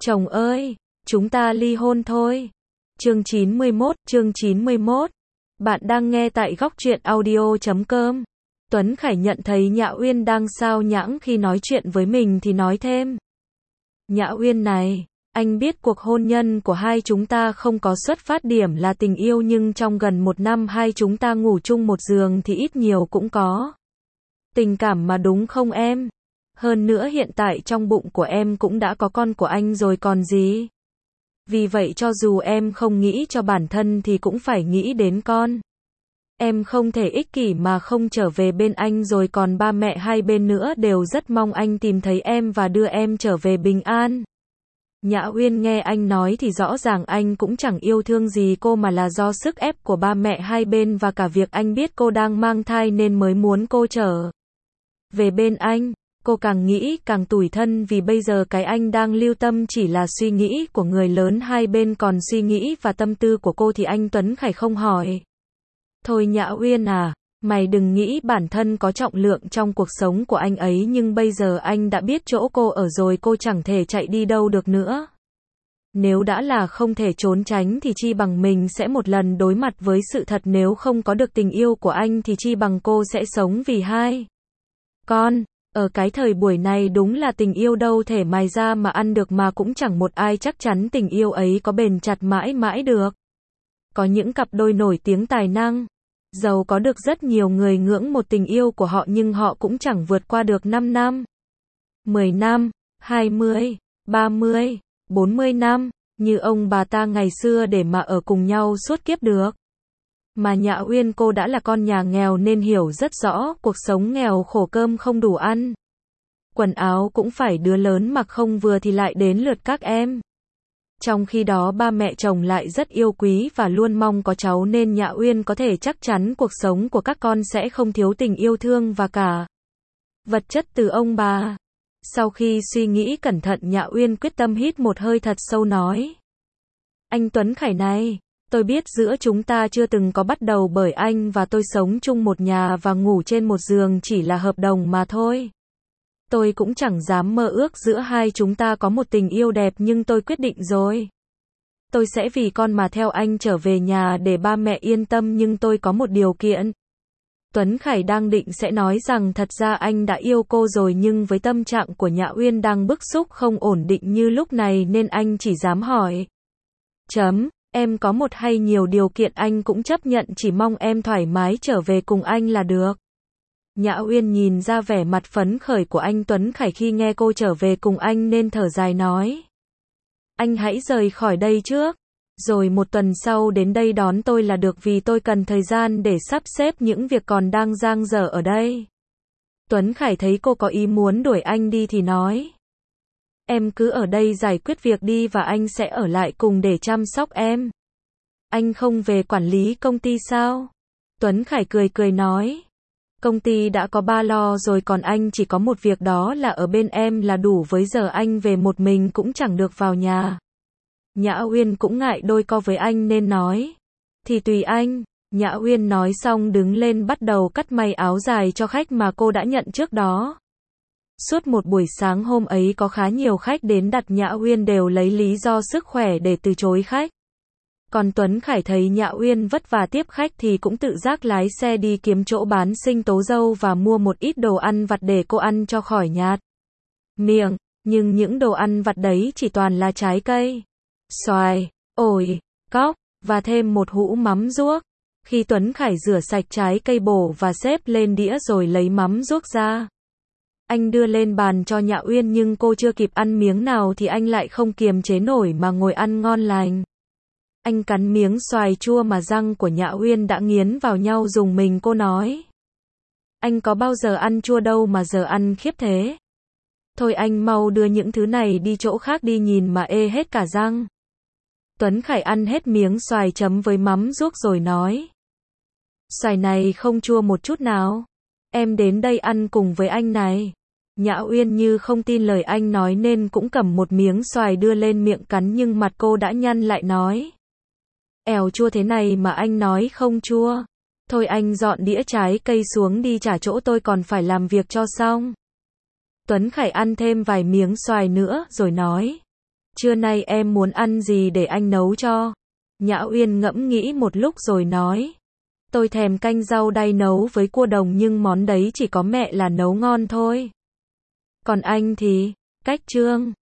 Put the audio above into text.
Chồng ơi, chúng ta ly hôn thôi. Chương 91. Bạn đang nghe tại góc truyện audio.com. Tuấn Khải nhận thấy Nhã Uyên đang xao nhãng khi nói chuyện với mình thì nói thêm. Nhã Uyên này, anh biết cuộc hôn nhân của hai chúng ta không có xuất phát điểm là tình yêu, nhưng trong gần 1 năm hai chúng ta ngủ chung một giường thì ít nhiều cũng có tình cảm mà, đúng không em? Hơn nữa hiện tại trong bụng của em cũng đã có con của anh rồi còn gì. Vì vậy cho dù em không nghĩ cho bản thân thì cũng phải nghĩ đến con. Em không thể ích kỷ mà không trở về bên anh, rồi còn ba mẹ hai bên nữa đều rất mong anh tìm thấy em và đưa em trở về bình an. Nhã Uyên nghe anh nói thì rõ ràng anh cũng chẳng yêu thương gì cô, mà là do sức ép của ba mẹ hai bên và cả việc anh biết cô đang mang thai nên mới muốn cô trở về bên anh. Cô càng nghĩ càng tủi thân, vì bây giờ cái anh đang lưu tâm chỉ là suy nghĩ của người lớn hai bên, còn suy nghĩ và tâm tư của cô thì anh Tuấn Khải không hỏi. Thôi Nhã Uyên à, mày đừng nghĩ bản thân có trọng lượng trong cuộc sống của anh ấy, nhưng bây giờ anh đã biết chỗ cô ở rồi, cô chẳng thể chạy đi đâu được nữa. Nếu đã là không thể trốn tránh thì chi bằng mình sẽ một lần đối mặt với sự thật, nếu không có được tình yêu của anh thì chi bằng cô sẽ sống vì hai con. Ở cái thời buổi này đúng là tình yêu đâu thể mài ra mà ăn được, mà cũng chẳng một ai chắc chắn tình yêu ấy có bền chặt mãi mãi được. Có những cặp đôi nổi tiếng tài năng, giàu có được rất nhiều người ngưỡng một tình yêu của họ, nhưng họ cũng chẳng vượt qua được 5 năm, 10 năm, 20, 30, 40 năm, như ông bà ta ngày xưa để mà ở cùng nhau suốt kiếp được. Mà Nhã Uyên cô đã là con nhà nghèo nên hiểu rất rõ cuộc sống nghèo khổ, cơm không đủ ăn, quần áo cũng phải đứa lớn mặc không vừa thì lại đến lượt các em. Trong khi đó ba mẹ chồng lại rất yêu quý và luôn mong có cháu, nên Nhã Uyên có thể chắc chắn cuộc sống của các con sẽ không thiếu tình yêu thương và cả vật chất từ ông bà. Sau khi suy nghĩ cẩn thận, Nhã Uyên quyết tâm hít một hơi thật sâu nói. Anh Tuấn Khải này, tôi biết giữa chúng ta chưa từng có bắt đầu bởi anh và tôi sống chung một nhà và ngủ trên một giường chỉ là hợp đồng mà thôi. Tôi cũng chẳng dám mơ ước giữa hai chúng ta có một tình yêu đẹp, nhưng tôi quyết định rồi. Tôi sẽ vì con mà theo anh trở về nhà để ba mẹ yên tâm, nhưng tôi có một điều kiện. Tuấn Khải đang định sẽ nói rằng thật ra anh đã yêu cô rồi, nhưng với tâm trạng của Nhã Uyên đang bức xúc không ổn định như lúc này nên anh chỉ dám hỏi. Em có một hay nhiều điều kiện anh cũng chấp nhận, chỉ mong em thoải mái trở về cùng anh là được. Nhã Uyên nhìn ra vẻ mặt phấn khởi của anh Tuấn Khải khi nghe cô trở về cùng anh nên thở dài nói. Anh hãy rời khỏi đây trước, rồi 1 tuần sau đến đây đón tôi là được, vì tôi cần thời gian để sắp xếp những việc còn đang dang dở ở đây. Tuấn Khải thấy cô có ý muốn đuổi anh đi thì nói. Em cứ ở đây giải quyết việc đi và anh sẽ ở lại cùng để chăm sóc em. Anh không về quản lý công ty sao? Tuấn Khải cười nói. Công ty đã có ba lo rồi, còn anh chỉ có một việc, đó là ở bên em là đủ, với giờ anh về một mình cũng chẳng được vào nhà. Nhã Uyên cũng ngại đôi co với anh nên nói. Thì tùy anh. Nhã Uyên nói xong đứng lên bắt đầu cắt may áo dài cho khách mà cô đã nhận trước đó. Suốt một buổi sáng hôm ấy có khá nhiều khách đến đặt, Nhã Uyên đều lấy lý do sức khỏe để từ chối khách. Còn Tuấn Khải thấy Nhã Uyên vất vả tiếp khách thì cũng tự giác lái xe đi kiếm chỗ bán sinh tố dâu và mua một ít đồ ăn vặt để cô ăn cho khỏi nhạt miệng, nhưng những đồ ăn vặt đấy chỉ toàn là trái cây, xoài, ổi, cóc, và thêm một hũ mắm ruốc. Khi Tuấn Khải rửa sạch trái cây bổ và xếp lên đĩa rồi lấy mắm ruốc ra, anh đưa lên bàn cho Nhã Uyên, nhưng cô chưa kịp ăn miếng nào thì anh lại không kiềm chế nổi mà ngồi ăn ngon lành. Anh cắn miếng xoài chua mà răng của Nhã Uyên đã nghiến vào nhau rùng mình, cô nói. Anh có bao giờ ăn chua đâu mà giờ ăn khiếp thế. Thôi anh mau đưa những thứ này đi chỗ khác đi, nhìn mà ê hết cả răng. Tuấn Khải ăn hết miếng xoài chấm với mắm ruốc rồi nói. Xoài này không chua một chút nào. Em đến đây ăn cùng với anh này. Nhã Uyên như không tin lời anh nói nên cũng cầm một miếng xoài đưa lên miệng cắn, nhưng mặt cô đã nhăn lại nói. Èo, chua thế này mà anh nói không chua. Thôi anh dọn đĩa trái cây xuống đi, trả chỗ tôi còn phải làm việc cho xong. Tuấn Khải ăn thêm vài miếng xoài nữa rồi nói. Trưa nay em muốn ăn gì để anh nấu cho? Nhã Uyên ngẫm nghĩ một lúc rồi nói. Tôi thèm canh rau đay nấu với cua đồng nhưng món đấy chỉ có mẹ là nấu ngon thôi. Còn anh thì, Cách Trương.